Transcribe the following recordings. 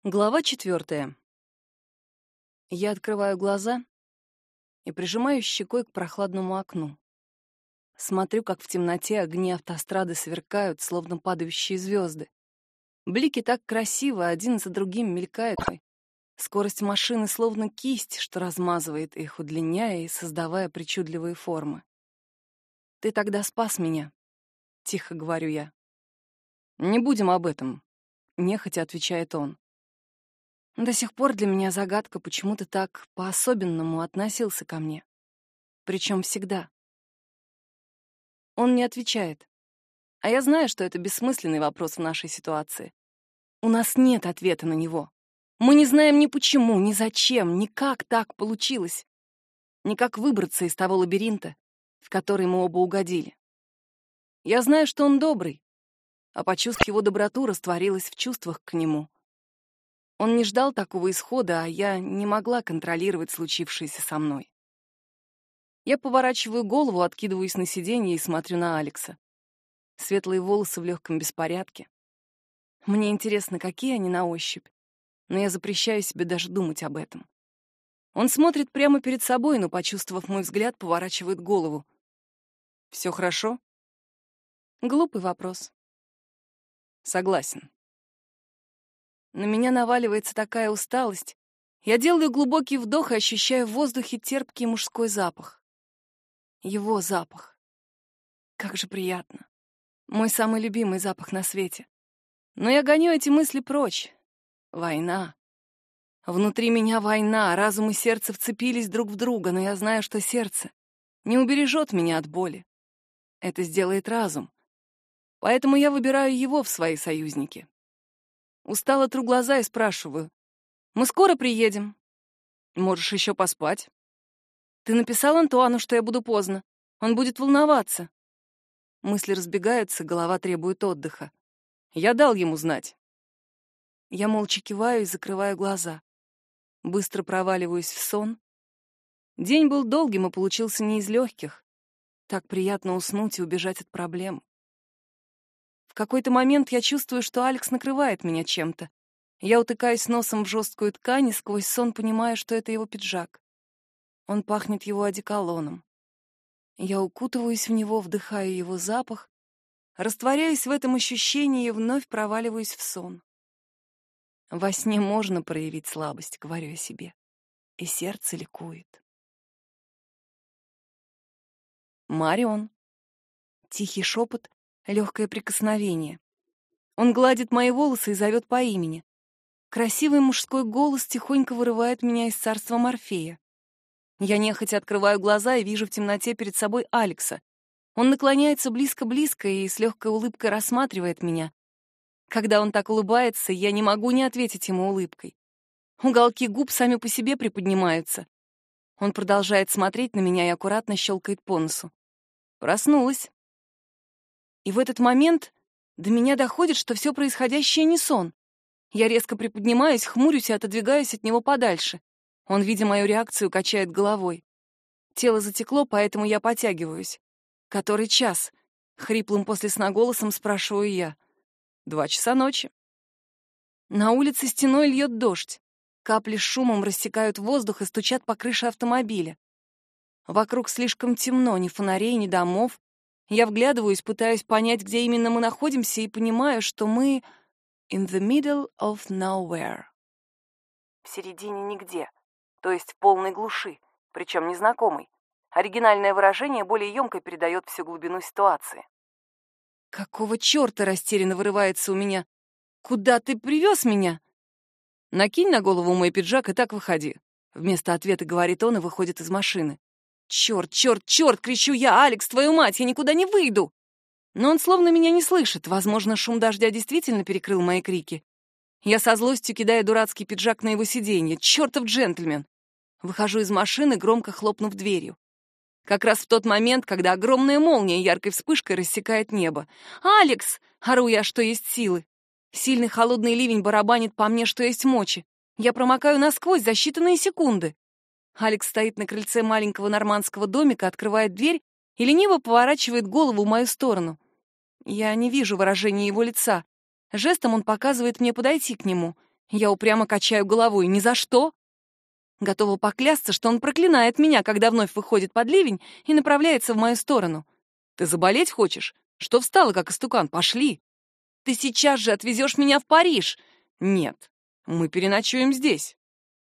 Глава 4. Я открываю глаза и прижимаюсь щекой к прохладному окну. Смотрю, как в темноте огни автострады сверкают, словно падающие звезды. Блики так красиво один за другим мелькают. Скорость машины словно кисть, что размазывает их, удлиняя и создавая причудливые формы. «Ты тогда спас меня», — тихо говорю я. «Не будем об этом», — нехотя отвечает он. До сих пор для меня загадка, почему ты так по-особенному относился ко мне. Причем всегда. Он не отвечает. А я знаю, что это бессмысленный вопрос в нашей ситуации. У нас нет ответа на него. Мы не знаем ни почему, ни зачем, ни как так получилось. Ни как выбраться из того лабиринта, в который мы оба угодили. Я знаю, что он добрый, а почувствовав его доброту, растворилась в чувствах к нему. Он не ждал такого исхода, а я не могла контролировать случившееся со мной. Я поворачиваю голову, откидываюсь на сиденье и смотрю на Алекса. Светлые волосы в легком беспорядке. Мне интересно, какие они на ощупь, но я запрещаю себе даже думать об этом. Он смотрит прямо перед собой, но, почувствовав мой взгляд, поворачивает голову. «Все хорошо?» Глупый вопрос. Согласен. На меня наваливается такая усталость. Я делаю глубокий вдох и ощущаю в воздухе терпкий мужской запах. Его запах. Как же приятно. Мой самый любимый запах на свете. Но я гоню эти мысли прочь. Война. Внутри меня война, разум и сердце вцепились друг в друга, но я знаю, что сердце не убережет меня от боли. Это сделает разум. Поэтому я выбираю его в свои союзники. Устало тру глаза и спрашиваю. «Мы скоро приедем?» «Можешь еще поспать». «Ты написал Антуану, что я буду поздно. Он будет волноваться». Мысли разбегаются, голова требует отдыха. Я дал ему знать. Я молча киваю и закрываю глаза. Быстро проваливаюсь в сон. День был долгим и получился не из легких. Так приятно уснуть и убежать от проблем. В какой-то момент я чувствую, что Алекс накрывает меня чем-то. Я утыкаюсь носом в жесткую ткань и сквозь сон понимаю, что это его пиджак. Он пахнет его одеколоном. Я укутываюсь в него, вдыхаю его запах, растворяюсь в этом ощущении и вновь проваливаюсь в сон. Во сне можно проявить слабость, говорю я себе, и сердце ликует. Марион. Тихий шепот, легкое прикосновение. Он гладит мои волосы и зовет по имени. Красивый мужской голос тихонько вырывает меня из царства Морфея. Я нехотя открываю глаза и вижу в темноте перед собой Алекса. Он наклоняется близко-близко и с легкой улыбкой рассматривает меня. Когда он так улыбается, я не могу не ответить ему улыбкой. Уголки губ сами по себе приподнимаются. Он продолжает смотреть на меня и аккуратно щелкает по носу. Проснулась. И в этот момент до меня доходит, что все происходящее не сон. Я резко приподнимаюсь, хмурюсь и отодвигаюсь от него подальше. Он, видя мою реакцию, качает головой. Тело затекло, поэтому я потягиваюсь. «Который час?» — хриплым после сна голосом спрашиваю я. 2 часа ночи. На улице стеной льет дождь. Капли с шумом рассекают воздух и стучат по крыше автомобиля. Вокруг слишком темно, ни фонарей, ни домов. Я вглядываюсь, пытаюсь понять, где именно мы находимся, и понимаю, что мы in the middle of nowhere. В середине нигде, то есть в полной глуши, причем незнакомой. Оригинальное выражение более емко передает всю глубину ситуации. «Какого черта?» — растерянно вырывается у меня. «Куда ты привез меня?» «Накинь на голову мой пиджак и так выходи», — вместо ответа говорит он и выходит из машины. «Черт, черт, черт!» — кричу я. «Алекс, твою мать, я никуда не выйду!» Но он словно меня не слышит. Возможно, шум дождя действительно перекрыл мои крики. Я со злостью кидаю дурацкий пиджак на его сиденье. Чертов джентльмен! Выхожу из машины, громко хлопнув дверью. Как раз в тот момент, когда огромная молния яркой вспышкой рассекает небо. «Алекс!» — ору я, что есть силы. Сильный холодный ливень барабанит по мне, что есть мочи. Я промокаю насквозь за считанные секунды. Алекс стоит на крыльце маленького нормандского домика, открывает дверь и лениво поворачивает голову в мою сторону. Я не вижу выражения его лица. Жестом он показывает мне подойти к нему. Я упрямо качаю головой. Ни за что. Готова поклясться, что он проклинает меня, когда вновь выходит под ливень и направляется в мою сторону. Ты заболеть хочешь? Что встала, как истукан? Пошли. Ты сейчас же отвезешь меня в Париж. Нет, мы переночуем здесь.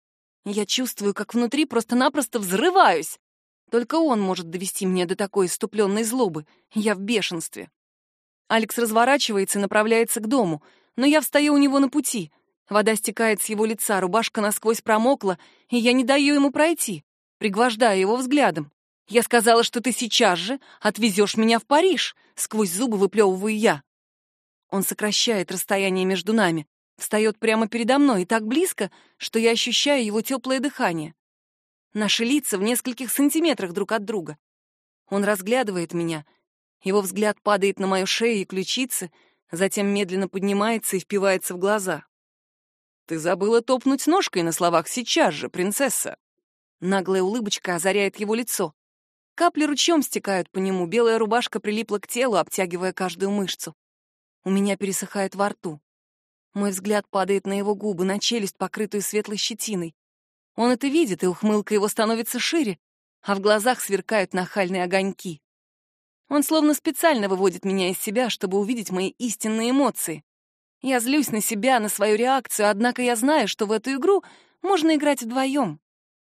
Я чувствую, как внутри просто-напросто взрываюсь. Только он может довести меня до такой исступленной злобы. Я в бешенстве. Алекс разворачивается и направляется к дому, но я встаю у него на пути. Вода стекает с его лица, рубашка насквозь промокла, и я не даю ему пройти, пригвождая его взглядом. «Я сказала, что ты сейчас же отвезешь меня в Париж», — сквозь зубы выплевываю я. Он сокращает расстояние между нами, встает прямо передо мной и так близко, что я ощущаю его теплое дыхание. Наши лица в нескольких сантиметрах друг от друга. Он разглядывает меня. Его взгляд падает на мою шею и ключицы, затем медленно поднимается и впивается в глаза. «Ты забыла топнуть ножкой на словах сейчас же, принцесса!» Наглая улыбочка озаряет его лицо. Капли ручьем стекают по нему, белая рубашка прилипла к телу, обтягивая каждую мышцу. У меня пересыхает во рту. Мой взгляд падает на его губы, на челюсть, покрытую светлой щетиной. Он это видит, и ухмылка его становится шире, а в глазах сверкают нахальные огоньки. Он словно специально выводит меня из себя, чтобы увидеть мои истинные эмоции. Я злюсь на себя, на свою реакцию, однако я знаю, что в эту игру можно играть вдвоем.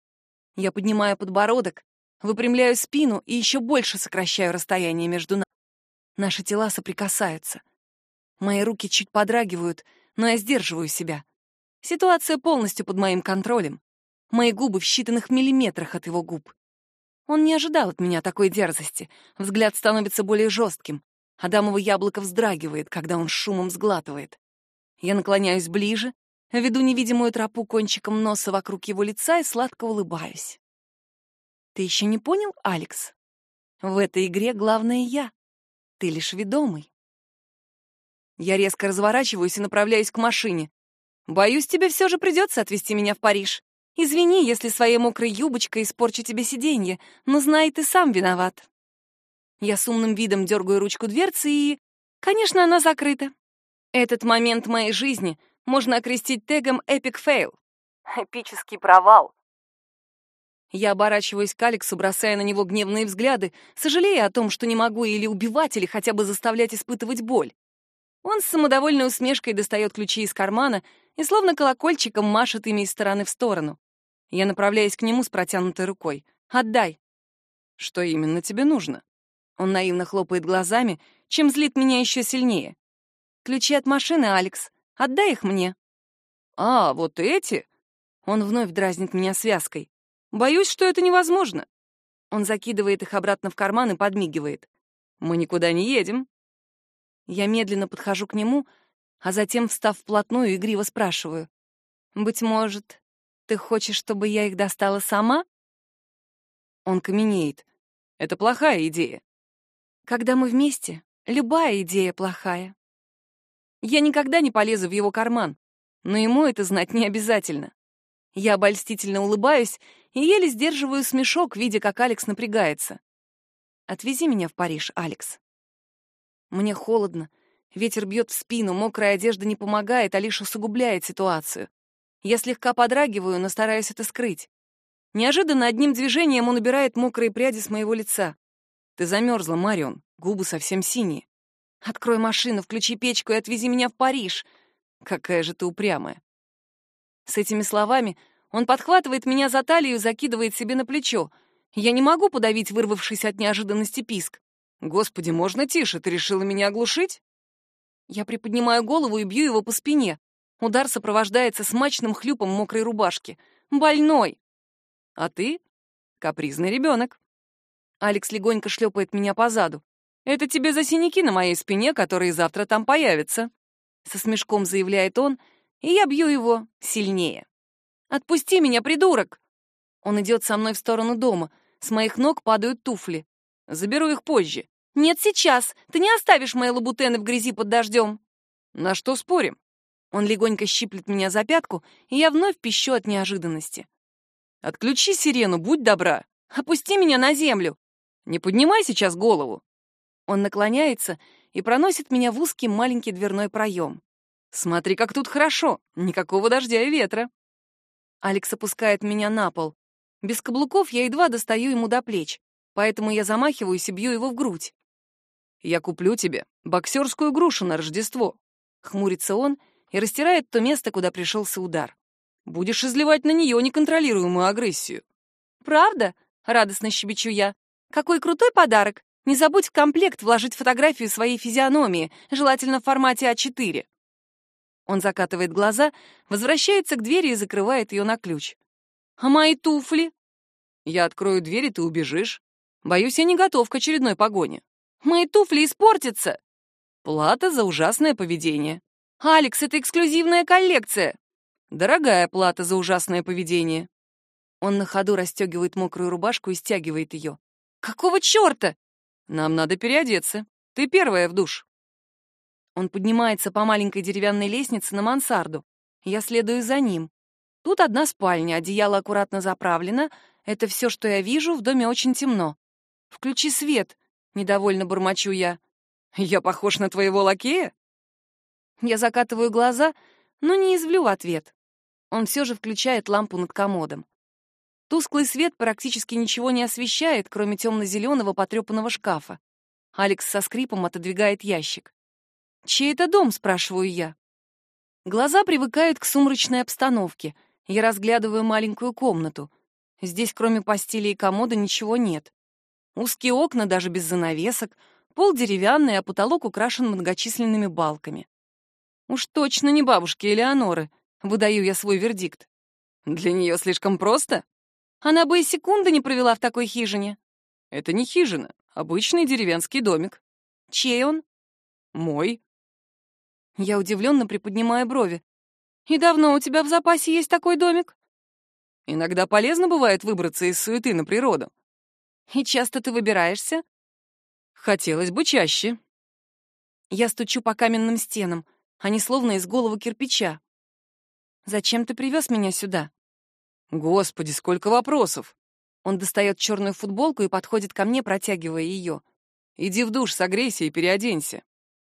Я поднимаю подбородок, выпрямляю спину и еще больше сокращаю расстояние между нами. Наши тела соприкасаются. Мои руки чуть подрагивают, но я сдерживаю себя. Ситуация полностью под моим контролем. Мои губы в считанных миллиметрах от его губ. Он не ожидал от меня такой дерзости. Взгляд становится более жестким. Адамово яблоко вздрагивает, когда он с шумом сглатывает. Я наклоняюсь ближе, веду невидимую тропу кончиком носа вокруг его лица и сладко улыбаюсь. Ты еще не понял, Алекс? В этой игре главное я. Ты лишь ведомый. Я резко разворачиваюсь и направляюсь к машине. Боюсь, тебе все же придется отвезти меня в Париж. Извини, если своей мокрой юбочкой испорчу тебе сиденье, но знай, ты сам виноват. Я с умным видом дергаю ручку дверцы и... Конечно, она закрыта. Этот момент моей жизни можно окрестить тегом «Epic Fail». Эпический провал. Я оборачиваюсь к Алексу, бросая на него гневные взгляды, сожалея о том, что не могу или убивать, или хотя бы заставлять испытывать боль. Он с самодовольной усмешкой достает ключи из кармана и словно колокольчиком машет ими из стороны в сторону. Я направляюсь к нему с протянутой рукой. «Отдай». «Что именно тебе нужно?» Он наивно хлопает глазами, чем злит меня еще сильнее. «Ключи от машины, Алекс. Отдай их мне». «А, вот эти?» Он вновь дразнит меня связкой. «Боюсь, что это невозможно». Он закидывает их обратно в карман и подмигивает. «Мы никуда не едем». Я медленно подхожу к нему, а затем, встав вплотную, игриво спрашиваю. «Быть может, ты хочешь, чтобы я их достала сама?» Он каменеет. «Это плохая идея». «Когда мы вместе, любая идея плохая». Я никогда не полезу в его карман, но ему это знать не обязательно. Я обольстительно улыбаюсь и еле сдерживаю смешок, видя, как Алекс напрягается. «Отвези меня в Париж, Алекс». Мне холодно, ветер бьет в спину, мокрая одежда не помогает, а лишь усугубляет ситуацию. Я слегка подрагиваю, но стараюсь это скрыть. Неожиданно одним движением он убирает мокрые пряди с моего лица. «Ты замерзла, Марион, губы совсем синие. Открой машину, включи печку и отвези меня в Париж. Какая же ты упрямая». С этими словами он подхватывает меня за талию и закидывает себе на плечо. Я не могу подавить вырвавшийся от неожиданности писк. «Господи, можно тише? Ты решила меня оглушить?» Я приподнимаю голову и бью его по спине. Удар сопровождается смачным хлюпом мокрой рубашки. «Больной!» «А ты капризный ребенок». Алекс легонько шлепает меня по заду. «Это тебе за синяки на моей спине, которые завтра там появятся», — со смешком заявляет он, и я бью его сильнее. «Отпусти меня, придурок!» Он идет со мной в сторону дома. С моих ног падают туфли. «Заберу их позже». «Нет, сейчас! Ты не оставишь мои лабутены в грязи под дождем!» «На что спорим?» Он легонько щиплет меня за пятку, и я вновь пищу от неожиданности. «Отключи сирену, будь добра! Опусти меня на землю! Не поднимай сейчас голову!» Он наклоняется и проносит меня в узкий маленький дверной проем. Смотри, как тут хорошо. Никакого дождя и ветра. Алекс опускает меня на пол. Без каблуков я едва достаю ему до плеч, поэтому я замахиваюсь и бью его в грудь. «Я куплю тебе боксерскую грушу на Рождество», — хмурится он и растирает то место, куда пришелся удар. «Будешь изливать на нее неконтролируемую агрессию». «Правда?» — радостно щебечу я. «Какой крутой подарок! Не забудь в комплект вложить фотографию своей физиономии, желательно в формате А4». Он закатывает глаза, возвращается к двери и закрывает ее на ключ. «А мои туфли?» «Я открою дверь, и ты убежишь. Боюсь, я не готов к очередной погоне». «Мои туфли испортятся!» «Плата за ужасное поведение». «Алекс, это эксклюзивная коллекция!» «Дорогая плата за ужасное поведение». Он на ходу расстегивает мокрую рубашку и стягивает ее. «Какого черта?» «Нам надо переодеться. Ты первая в душ». Он поднимается по маленькой деревянной лестнице на мансарду. Я следую за ним. Тут одна спальня, одеяло аккуратно заправлено. Это все, что я вижу, в доме очень темно. «Включи свет», — недовольно бормочу я. «Я похож на твоего лакея?» Я закатываю глаза, но не извлю в ответ. Он все же включает лампу над комодом. Тусклый свет практически ничего не освещает, кроме темно-зеленого потрепанного шкафа. Алекс со скрипом отодвигает ящик. «Чей это дом?» — спрашиваю я. Глаза привыкают к сумрачной обстановке. Я разглядываю маленькую комнату. Здесь, кроме постели и комода, ничего нет. Узкие окна, даже без занавесок, пол деревянный, а потолок украшен многочисленными балками. Уж точно не бабушки Элеоноры, выдаю я свой вердикт. Для нее слишком просто. Она бы и секунды не провела в такой хижине. Это не хижина, обычный деревенский домик. Чей он? Мой. Я удивленно приподнимаю брови. «И давно у тебя в запасе есть такой домик?» «Иногда полезно бывает выбраться из суеты на природу». «И часто ты выбираешься?» «Хотелось бы чаще». Я стучу по каменным стенам. Они словно из голого кирпича. «Зачем ты привез меня сюда?» «Господи, сколько вопросов!» Он достает черную футболку и подходит ко мне, протягивая ее. «Иди в душ, согрейся и переоденься».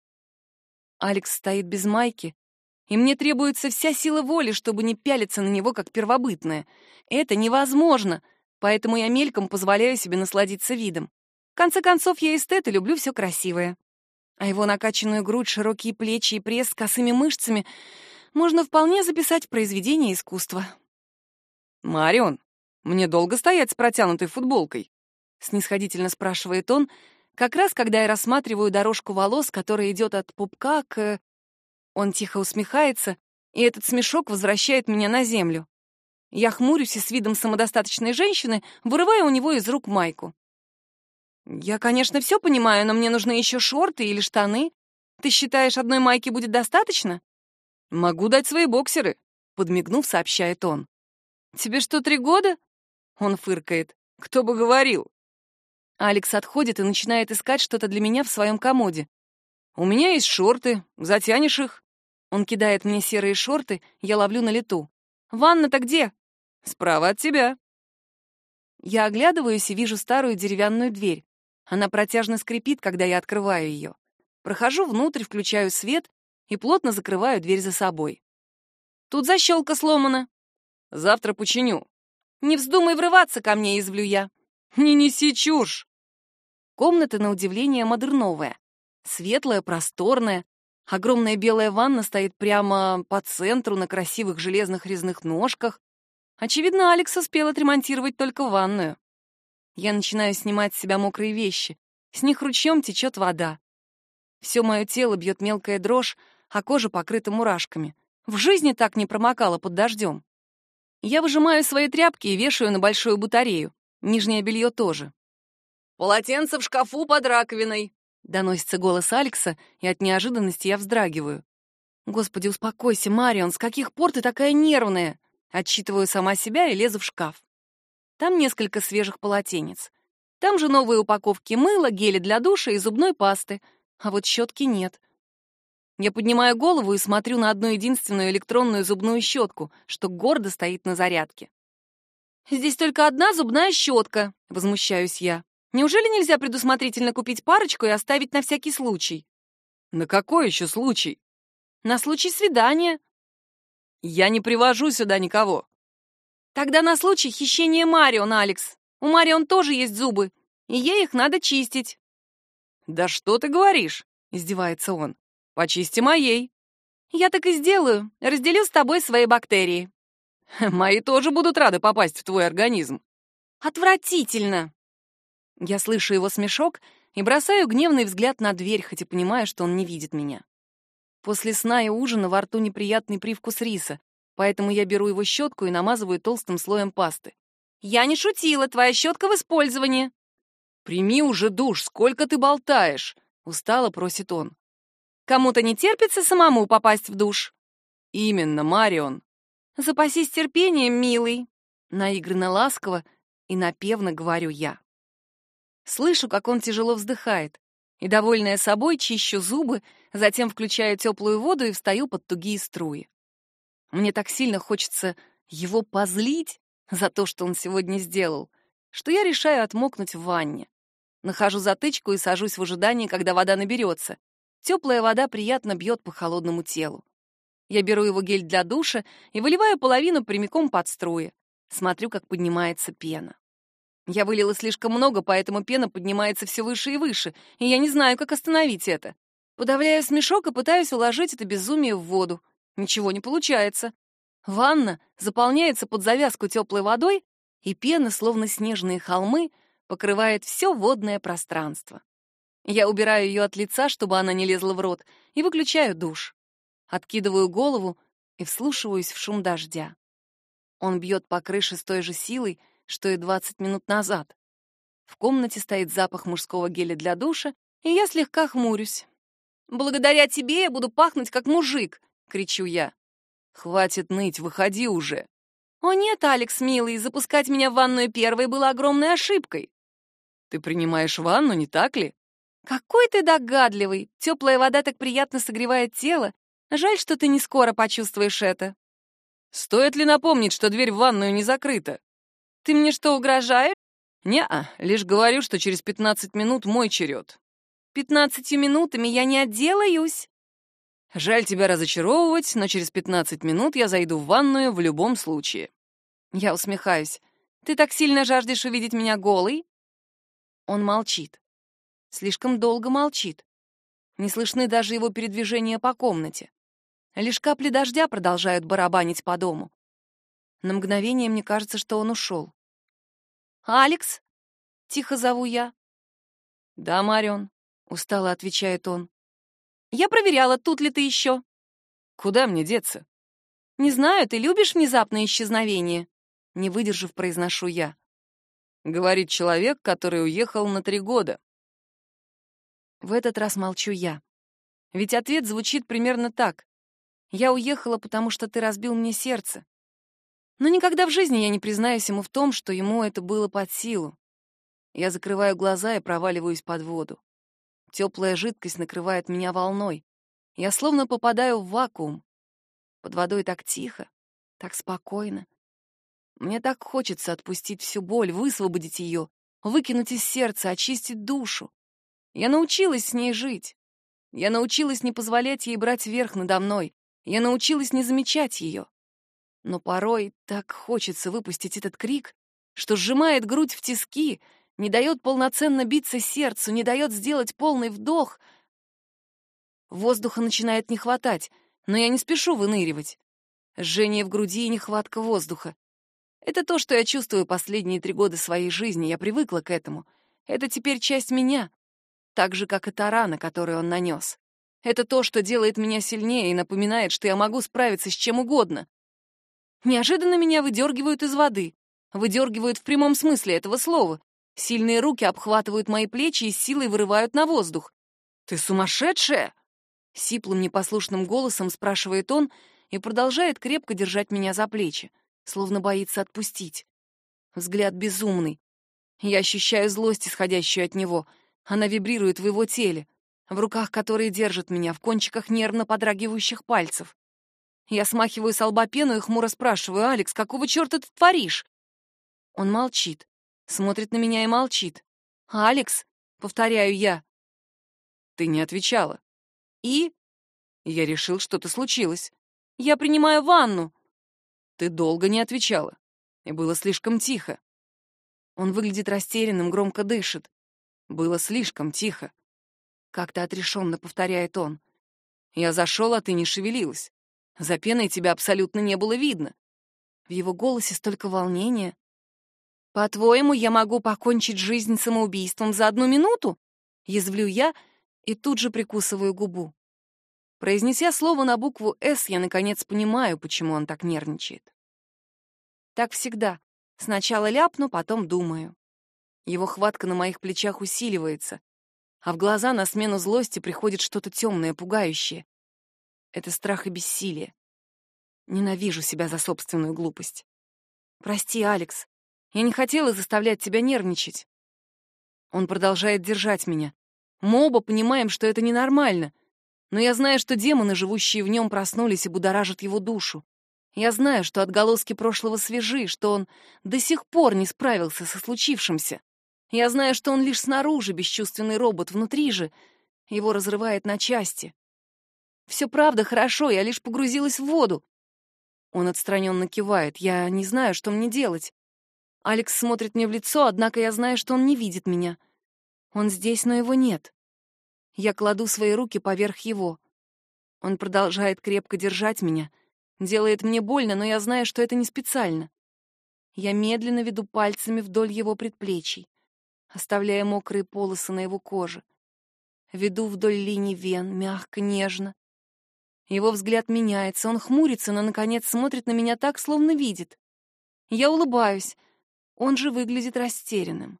Алекс стоит без майки, и мне требуется вся сила воли, чтобы не пялиться на него, как первобытное. Это невозможно, поэтому я мельком позволяю себе насладиться видом. В конце концов, я эстет и люблю все красивое. А его накачанную грудь, широкие плечи и пресс с косыми мышцами можно вполне записать в произведение искусства. «Марион, мне долго стоять с протянутой футболкой?» — снисходительно спрашивает он, как раз когда я рассматриваю дорожку волос, которая идет от пупка к... Он тихо усмехается, и этот смешок возвращает меня на землю. Я хмурюсь и с видом самодостаточной женщины вырываю у него из рук майку. «Я, конечно, все понимаю, но мне нужны еще шорты или штаны. Ты считаешь, одной майки будет достаточно?» «Могу дать свои боксеры», — подмигнув, сообщает он. «Тебе что, 3 года?» Он фыркает. «Кто бы говорил?» Алекс отходит и начинает искать что-то для меня в своем комоде. «У меня есть шорты, затянешь их». Он кидает мне серые шорты, я ловлю на лету. «Ванна-то где?» «Справа от тебя». Я оглядываюсь и вижу старую деревянную дверь. Она протяжно скрипит, когда я открываю ее. Прохожу внутрь, включаю свет и плотно закрываю дверь за собой. «Тут защелка сломана». «Завтра починю». «Не вздумай врываться ко мне», — извлю я. «Не неси чушь!» Комната, на удивление, модерновая. Светлая, просторная. Огромная белая ванна стоит прямо по центру на красивых железных резных ножках. Очевидно, Алекс успел отремонтировать только ванную. Я начинаю снимать с себя мокрые вещи. С них ручьем течет вода. Все мое тело бьет мелкая дрожь, а кожа покрыта мурашками. В жизни так не промокала под дождем. Я выжимаю свои тряпки и вешаю на большую батарею. Нижнее белье тоже. «Полотенце в шкафу под раковиной», — доносится голос Алекса, и от неожиданности я вздрагиваю. «Господи, успокойся, Марион, с каких пор ты такая нервная?» Отчитываю сама себя и лезу в шкаф. Там несколько свежих полотенец. Там же новые упаковки мыла, геля для душа и зубной пасты. А вот щетки нет. Я поднимаю голову и смотрю на одну единственную электронную зубную щетку, что гордо стоит на зарядке. «Здесь только одна зубная щетка», — возмущаюсь я. «Неужели нельзя предусмотрительно купить парочку и оставить на всякий случай?» «На какой еще случай?» На случай свидания. Я не привожу сюда никого. Тогда на случай хищения Марион, Алекс. У Марион тоже есть зубы, и ей их надо чистить. Да что ты говоришь? Издевается он. Почисти моей. Я так и сделаю. Разделю с тобой свои бактерии. Мои тоже будут рады попасть в твой организм. Отвратительно. Я слышу его смешок и бросаю гневный взгляд на дверь, хоть и понимаю, что он не видит меня. После сна и ужина во рту неприятный привкус риса, поэтому я беру его щетку и намазываю толстым слоем пасты. «Я не шутила, твоя щетка в использовании». «Прими уже душ, сколько ты болтаешь?» — устало просит он. «Кому-то не терпится самому попасть в душ». «Именно, Марион». «Запасись терпением, милый», — наигранно ласково и напевно говорю я. Слышу, как он тяжело вздыхает, и, довольная собой, чищу зубы, затем включаю теплую воду и встаю под тугие струи. Мне так сильно хочется его позлить за то, что он сегодня сделал, что я решаю отмокнуть в ванне. Нахожу затычку и сажусь в ожидании, когда вода наберется. Теплая вода приятно бьет по холодному телу. Я беру его гель для душа и выливаю половину прямиком под струи. Смотрю, как поднимается пена. Я вылила слишком много, поэтому пена поднимается все выше и выше, и я не знаю, как остановить это. Подавляю смешок и пытаюсь уложить это безумие в воду. Ничего не получается. Ванна заполняется под завязку теплой водой, и пена, словно снежные холмы, покрывает все водное пространство. Я убираю ее от лица, чтобы она не лезла в рот, и выключаю душ. Откидываю голову и вслушиваюсь в шум дождя. Он бьет по крыше с той же силой, что и 20 минут назад. В комнате стоит запах мужского геля для душа, и я слегка хмурюсь. «Благодаря тебе я буду пахнуть, как мужик!» — кричу я. «Хватит ныть, выходи уже!» «О нет, Алекс, милый, запускать меня в ванную первой было огромной ошибкой!» «Ты принимаешь ванну, не так ли?» «Какой ты догадливый! Теплая вода так приятно согревает тело. Жаль, что ты не скоро почувствуешь это». «Стоит ли напомнить, что дверь в ванную не закрыта?» «Ты мне что, угрожаешь?» «Не-а, лишь говорю, что через 15 минут мой черед». 15 минутами я не отделаюсь». «Жаль тебя разочаровывать, но через 15 минут я зайду в ванную в любом случае». Я усмехаюсь. «Ты так сильно жаждешь увидеть меня голой?» Он молчит. Слишком долго молчит. Не слышны даже его передвижения по комнате. Лишь капли дождя продолжают барабанить по дому. На мгновение мне кажется, что он ушел. «Алекс?» — тихо зову я. «Да, Марион», — устало отвечает он. «Я проверяла, тут ли ты еще». «Куда мне деться?» «Не знаю, ты любишь внезапное исчезновение?» Не выдержав, произношу я. Говорит человек, который уехал на 3 года. В этот раз молчу я. Ведь ответ звучит примерно так. «Я уехала, потому что ты разбил мне сердце». Но никогда в жизни я не признаюсь ему в том, что ему это было под силу. Я закрываю глаза и проваливаюсь под воду. Теплая жидкость накрывает меня волной. Я словно попадаю в вакуум. Под водой так тихо, так спокойно. Мне так хочется отпустить всю боль, высвободить ее, выкинуть из сердца, очистить душу. Я научилась с ней жить. Я научилась не позволять ей брать верх надо мной. Я научилась не замечать ее. Но порой так хочется выпустить этот крик, что сжимает грудь в тиски, не дает полноценно биться сердцу, не дает сделать полный вдох. Воздуха начинает не хватать, но я не спешу выныривать. Жжение в груди и нехватка воздуха. Это то, что я чувствую последние 3 года своей жизни. Я привыкла к этому. Это теперь часть меня, так же, как и та рана, которую он нанес. Это то, что делает меня сильнее и напоминает, что я могу справиться с чем угодно. Неожиданно меня выдергивают из воды. Выдергивают в прямом смысле этого слова. Сильные руки обхватывают мои плечи и с силой вырывают на воздух. «Ты сумасшедшая?» Сиплым непослушным голосом спрашивает он и продолжает крепко держать меня за плечи, словно боится отпустить. Взгляд безумный. Я ощущаю злость, исходящую от него. Она вибрирует в его теле, в руках, которые держат меня, в кончиках нервно подрагивающих пальцев. Я смахиваю с лба пену и хмуро спрашиваю: «Алекс, какого черта ты творишь?» Он молчит, смотрит на меня и молчит. «Алекс», — повторяю я. «Ты не отвечала». «И?» Я решил, что-то случилось. Я принимаю ванну. Ты долго не отвечала, и было слишком тихо. Он выглядит растерянным, громко дышит. Было слишком тихо. Как-то отрешенно повторяет он. Я зашел, а ты не шевелилась. За пеной тебя абсолютно не было видно. В его голосе столько волнения. «По-твоему, я могу покончить жизнь самоубийством за 1 минуту?» Язвлю я и тут же прикусываю губу. Произнеся слово на букву «С», я наконец понимаю, почему он так нервничает. Так всегда. Сначала ляпну, потом думаю. Его хватка на моих плечах усиливается, а в глаза на смену злости приходит что-то темное, пугающее. Это страх и бессилие. Ненавижу себя за собственную глупость. Прости, Алекс. Я не хотела заставлять тебя нервничать. Он продолжает держать меня. Мы оба понимаем, что это ненормально. Но я знаю, что демоны, живущие в нем, проснулись и будоражат его душу. Я знаю, что отголоски прошлого свежи, что он до сих пор не справился со случившимся. Я знаю, что он лишь снаружи бесчувственный робот, внутри же его разрывает на части. Все правда хорошо, я лишь погрузилась в воду. Он отстраненно кивает. Я не знаю, что мне делать. Алекс смотрит мне в лицо, однако я знаю, что он не видит меня. Он здесь, но его нет. Я кладу свои руки поверх его. Он продолжает крепко держать меня. Делает мне больно, но я знаю, что это не специально. Я медленно веду пальцами вдоль его предплечий, оставляя мокрые полосы на его коже. Веду вдоль линий вен, мягко, нежно. Его взгляд меняется, он хмурится, но, наконец, смотрит на меня так, словно видит. Я улыбаюсь, он же выглядит растерянным.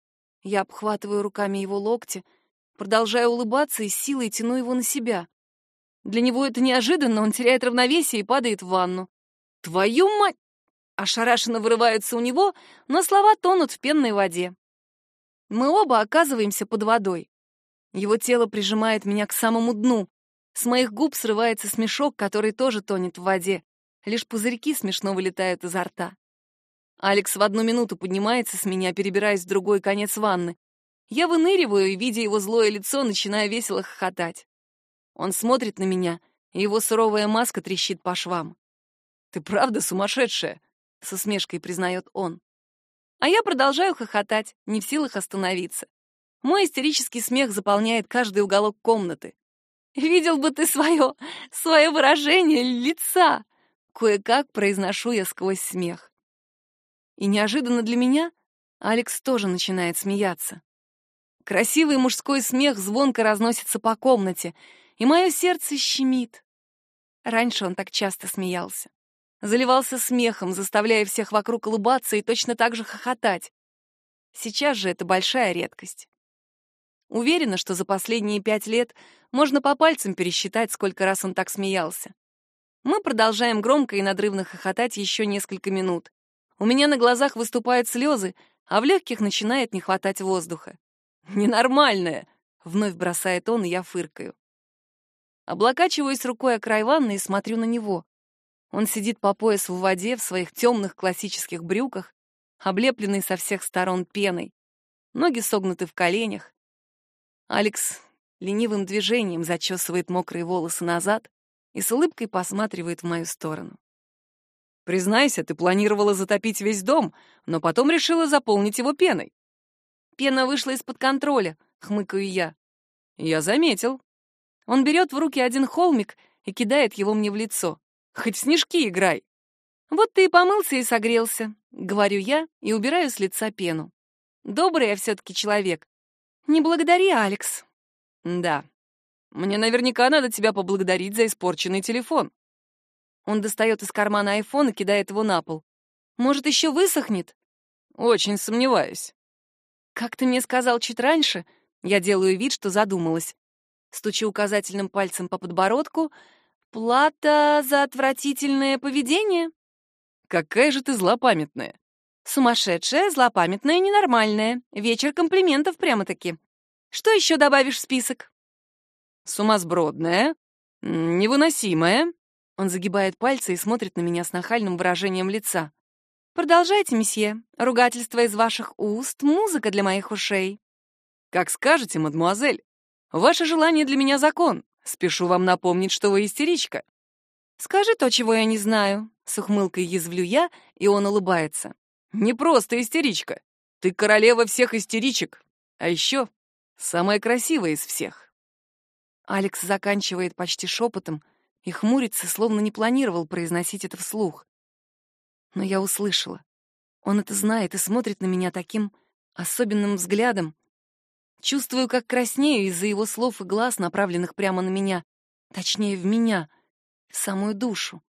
Я обхватываю руками его локти, продолжаю улыбаться и с силой тяну его на себя. Для него это неожиданно, он теряет равновесие и падает в ванну. «Твою мать!» Ошарашенно вырываются у него, но слова тонут в пенной воде. Мы оба оказываемся под водой. Его тело прижимает меня к самому дну. С моих губ срывается смешок, который тоже тонет в воде. Лишь пузырьки смешно вылетают изо рта. Алекс в 1 минуту поднимается с меня, перебираясь в другой конец ванны. Я выныриваю и, видя его злое лицо, начинаю весело хохотать. Он смотрит на меня, и его суровая маска трещит по швам. «Ты правда сумасшедшая?» — с усмешкой признает он. А я продолжаю хохотать, не в силах остановиться. Мой истерический смех заполняет каждый уголок комнаты. «Видел бы ты свое выражение лица!» Кое-как произношу я сквозь смех. И неожиданно для меня Алекс тоже начинает смеяться. Красивый мужской смех звонко разносится по комнате, и мое сердце щемит. Раньше он так часто смеялся. Заливался смехом, заставляя всех вокруг улыбаться и точно так же хохотать. Сейчас же это большая редкость. Уверена, что за последние 5 лет можно по пальцам пересчитать, сколько раз он так смеялся. Мы продолжаем громко и надрывно хохотать еще несколько минут. У меня на глазах выступают слезы, а в легких начинает не хватать воздуха. «Ненормальная!» — вновь бросает он, и я фыркаю. Облокачиваюсь рукой о край ванны и смотрю на него. Он сидит по пояс в воде в своих темных классических брюках, облепленный со всех сторон пеной. Ноги согнуты в коленях. Алекс ленивым движением зачесывает мокрые волосы назад и с улыбкой посматривает в мою сторону. «Признайся, ты планировала затопить весь дом, но потом решила заполнить его пеной». «Пена вышла из-под контроля», — хмыкаю я. «Я заметил». Он берет в руки один холмик и кидает его мне в лицо. «Хоть в снежки играй». «Вот ты и помылся и согрелся», — говорю я и убираю с лица пену. «Добрый я все-таки человек. Не благодари, Алекс». «Да. Мне наверняка надо тебя поблагодарить за испорченный телефон». Он достает из кармана айфон и кидает его на пол. «Может, еще высохнет?» «Очень сомневаюсь». «Как ты мне сказал чуть раньше?» Я делаю вид, что задумалась. Стучу указательным пальцем по подбородку. «Плата за отвратительное поведение?» «Какая же ты злопамятная!» «Сумасшедшая, злопамятная, ненормальная. Вечер комплиментов прямо-таки. Что еще добавишь в список?» «Сумасбродная, невыносимая». Он загибает пальцы и смотрит на меня с нахальным выражением лица. «Продолжайте, месье. Ругательство из ваших уст, музыка для моих ушей». «Как скажете, мадемуазель. Ваше желание для меня закон. Спешу вам напомнить, что вы истеричка». «Скажи то, чего я не знаю», — с ухмылкой язвлю я, и он улыбается. «Не просто истеричка. Ты королева всех истеричек. А еще самая красивая из всех». Алекс заканчивает почти шепотом и хмурится, словно не планировал произносить это вслух. Но я услышала. Он это знает и смотрит на меня таким особенным взглядом. Чувствую, как краснею из-за его слов и глаз, направленных прямо на меня. Точнее, в меня, в самую душу.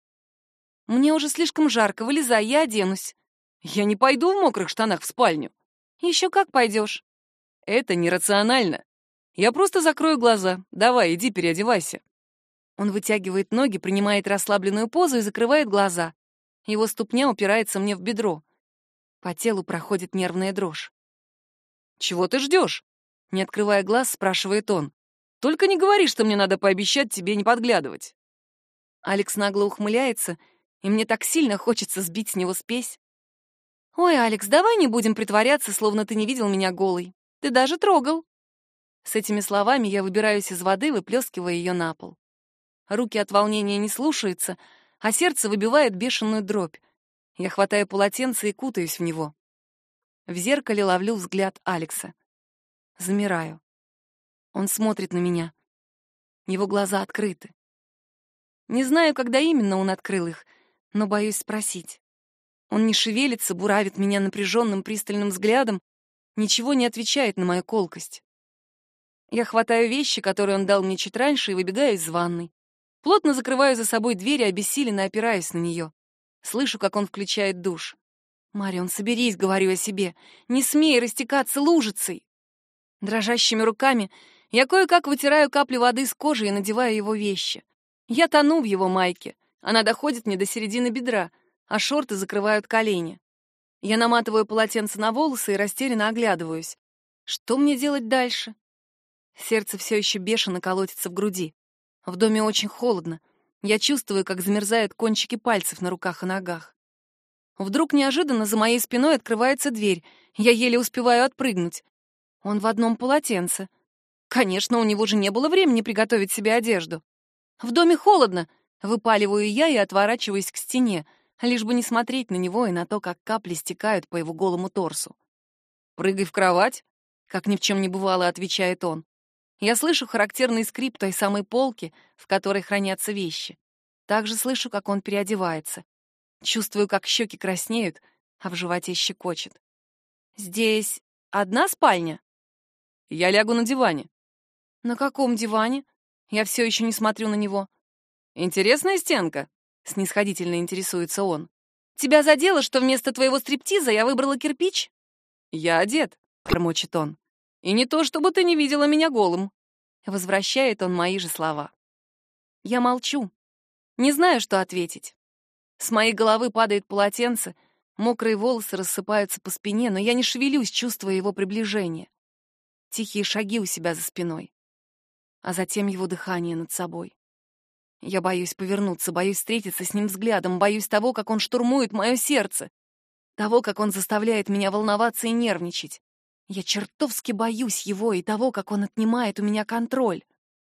«Мне уже слишком жарко, вылезай, я оденусь». «Я не пойду в мокрых штанах в спальню». «Еще как пойдешь». «Это нерационально. Я просто закрою глаза. Давай, иди переодевайся». Он вытягивает ноги, принимает расслабленную позу и закрывает глаза. Его ступня упирается мне в бедро. По телу проходит нервная дрожь. «Чего ты ждешь?» Не открывая глаз, спрашивает он. «Только не говори, что мне надо пообещать тебе не подглядывать». Алекс нагло ухмыляется, и мне так сильно хочется сбить с него спесь. «Ой, Алекс, давай не будем притворяться, словно ты не видел меня голой. Ты даже трогал». С этими словами я выбираюсь из воды, выплескивая ее на пол. Руки от волнения не слушаются, а сердце выбивает бешеную дробь. Я хватаю полотенце и кутаюсь в него. В зеркале ловлю взгляд Алекса. Замираю. Он смотрит на меня. Его глаза открыты. Не знаю, когда именно он открыл их, но боюсь спросить. Он не шевелится, буравит меня напряженным пристальным взглядом, ничего не отвечает на мою колкость. Я хватаю вещи, которые он дал мне чуть раньше, и выбегаю из ванной. Плотно закрываю за собой дверь и обессиленно опираюсь на нее. Слышу, как он включает душ. «Марион, соберись», — говорю я себе, — «не смей растекаться лужицей». Дрожащими руками я кое-как вытираю капли воды с кожи и надеваю его вещи. Я тону в его майке. Она доходит мне до середины бедра, а шорты закрывают колени. Я наматываю полотенце на волосы и растерянно оглядываюсь. Что мне делать дальше? Сердце все еще бешено колотится в груди. В доме очень холодно. Я чувствую, как замерзают кончики пальцев на руках и ногах. Вдруг неожиданно за моей спиной открывается дверь. Я еле успеваю отпрыгнуть. Он в одном полотенце. Конечно, у него же не было времени приготовить себе одежду. В доме холодно. Выпаливаю я и отворачиваюсь к стене, лишь бы не смотреть на него и на то, как капли стекают по его голому торсу. «Прыгай в кровать», — как ни в чем не бывало, отвечает он. Я слышу характерный скрип той самой полки, в которой хранятся вещи. Также слышу, как он переодевается. Чувствую, как щеки краснеют, а в животе щекочет. «Здесь одна спальня?» «Я лягу на диване». «На каком диване?» Я все еще не смотрю на него. «Интересная стенка?» — снисходительно интересуется он. «Тебя задело, что вместо твоего стриптиза я выбрала кирпич?» «Я одет», — промочит он. «И не то, чтобы ты не видела меня голым». Возвращает он мои же слова. Я молчу. Не знаю, что ответить. С моей головы падает полотенце, мокрые волосы рассыпаются по спине, но я не шевелюсь, чувствуя его приближение. Тихие шаги у себя за спиной, а затем его дыхание над собой. Я боюсь повернуться, боюсь встретиться с ним взглядом, боюсь того, как он штурмует мое сердце, того, как он заставляет меня волноваться и нервничать. Я чертовски боюсь его и того, как он отнимает у меня контроль.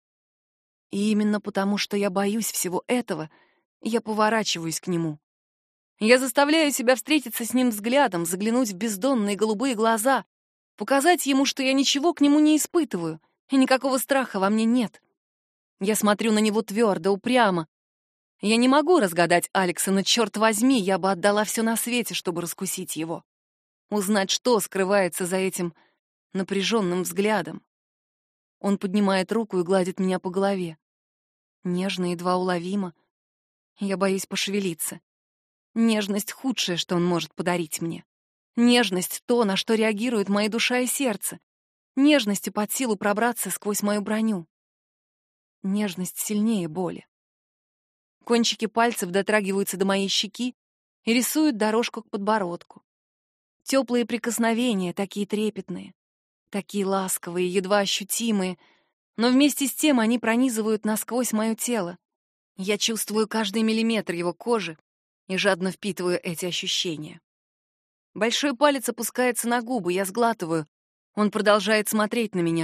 И именно потому, что я боюсь всего этого, я поворачиваюсь к нему. Я заставляю себя встретиться с ним взглядом, заглянуть в бездонные голубые глаза, показать ему, что я ничего к нему не испытываю, и никакого страха во мне нет. Я смотрю на него твердо, упрямо. Я не могу разгадать Алекса, но, черт возьми, я бы отдала все на свете, чтобы раскусить его. Узнать, что скрывается за этим напряженным взглядом. Он поднимает руку и гладит меня по голове. Нежно, едва уловимо. Я боюсь пошевелиться. Нежность — худшее, что он может подарить мне. Нежность — то, на что реагирует моя душа и сердце. Нежностью под силу пробраться сквозь мою броню. Нежность сильнее боли. Кончики пальцев дотрагиваются до моей щеки и рисуют дорожку к подбородку. Теплые прикосновения, такие трепетные, такие ласковые, едва ощутимые, но вместе с тем они пронизывают насквозь мое тело. Я чувствую каждый миллиметр его кожи и жадно впитываю эти ощущения. Большой палец опускается на губы, я сглатываю. Он продолжает смотреть на меня.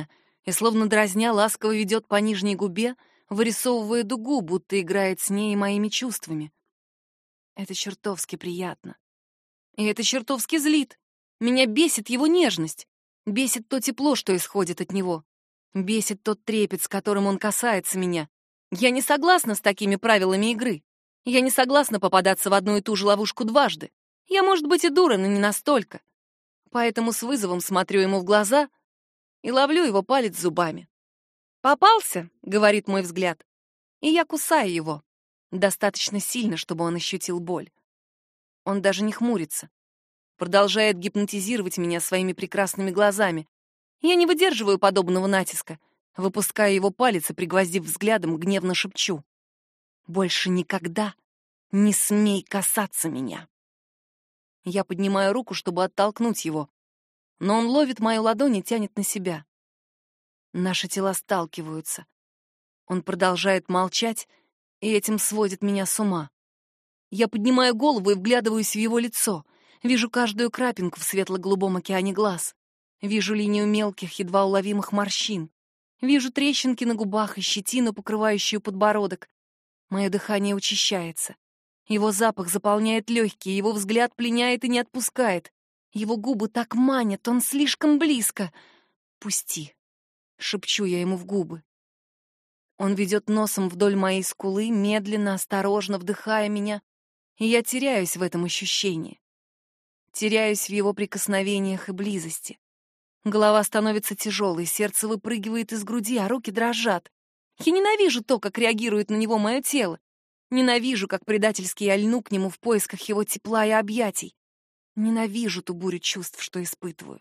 и, словно дразня, ласково ведет по нижней губе, вырисовывая дугу, будто играет с ней и моими чувствами. Это чертовски приятно. И это чертовски злит. Меня бесит его нежность. Бесит то тепло, что исходит от него. Бесит тот трепет, с которым он касается меня. Я не согласна с такими правилами игры. Я не согласна попадаться в одну и ту же ловушку дважды. Я, может быть, и дура, но не настолько. Поэтому с вызовом смотрю ему в глаза и ловлю его палец зубами. «Попался», — говорит мой взгляд, и я кусаю его. Достаточно сильно, чтобы он ощутил боль. Он даже не хмурится. Продолжает гипнотизировать меня своими прекрасными глазами. Я не выдерживаю подобного натиска. Выпуская его палец и пригвоздив взглядом, гневно шепчу: «Больше никогда не смей касаться меня». Я поднимаю руку, чтобы оттолкнуть его, но он ловит мою ладонь и тянет на себя. Наши тела сталкиваются. Он продолжает молчать, и этим сводит меня с ума. Я поднимаю голову и вглядываюсь в его лицо. Вижу каждую крапинку в светло-голубом океане глаз. Вижу линию мелких, едва уловимых морщин. Вижу трещинки на губах и щетину, покрывающую подбородок. Мое дыхание учащается. Его запах заполняет легкие, его взгляд пленяет и не отпускает. Его губы так манят, он слишком близко. «Пусти», — шепчу я ему в губы. Он ведет носом вдоль моей скулы, медленно, осторожно вдыхая меня, и я теряюсь в этом ощущении. Теряюсь в его прикосновениях и близости. Голова становится тяжелой, сердце выпрыгивает из груди, а руки дрожат. Я ненавижу то, как реагирует на него мое тело. Ненавижу, как предательски я льну к нему в поисках его тепла и объятий. Ненавижу ту бурю чувств, что испытываю.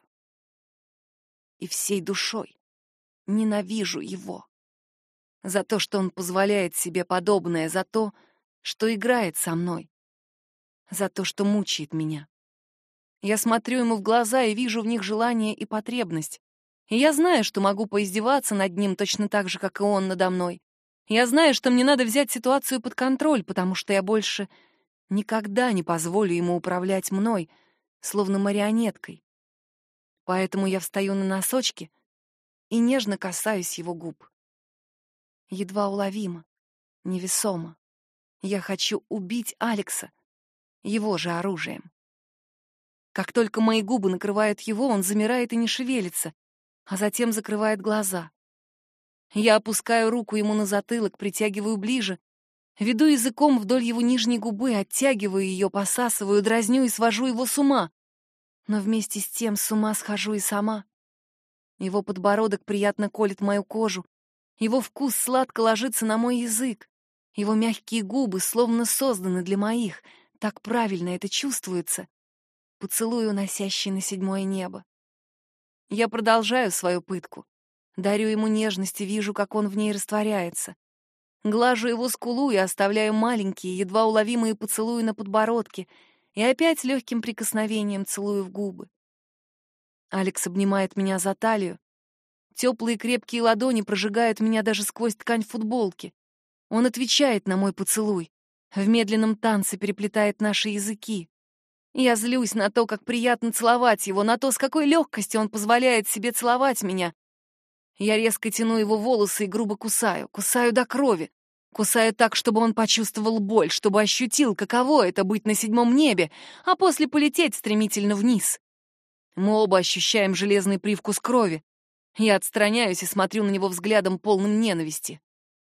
И всей душой ненавижу его. За то, что он позволяет себе подобное, за то, что играет со мной, за то, что мучает меня. Я смотрю ему в глаза и вижу в них желание и потребность. И я знаю, что могу поиздеваться над ним точно так же, как и он надо мной. Я знаю, что мне надо взять ситуацию под контроль, потому что я больше никогда не позволю ему управлять мной, словно марионеткой. Поэтому я встаю на носочки и нежно касаюсь его губ. Едва уловимо, невесомо. Я хочу убить Алекса его же оружием. Как только мои губы накрывают его, он замирает и не шевелится, а затем закрывает глаза. Я опускаю руку ему на затылок, притягиваю ближе, веду языком вдоль его нижней губы, оттягиваю ее, посасываю, дразню и свожу его с ума. Но вместе с тем с ума схожу и сама. Его подбородок приятно колет мою кожу, его вкус сладко ложится на мой язык, его мягкие губы словно созданы для моих, так правильно это чувствуется. Поцелуй, уносящий на 7-е небо. Я продолжаю свою пытку. Дарю ему нежность и вижу, как он в ней растворяется. Глажу его скулу и оставляю маленькие, едва уловимые поцелуи на подбородке и опять легким прикосновением целую в губы. Алекс обнимает меня за талию. Теплые крепкие ладони прожигают меня даже сквозь ткань футболки. Он отвечает на мой поцелуй. В медленном танце переплетает наши языки. Я злюсь на то, как приятно целовать его, на то, с какой легкостью он позволяет себе целовать меня. Я резко тяну его волосы и грубо кусаю до крови. Кусаю так, чтобы он почувствовал боль, чтобы ощутил, каково это быть на 7-м небе, а после полететь стремительно вниз. Мы оба ощущаем железный привкус крови. Я отстраняюсь и смотрю на него взглядом, полным ненависти.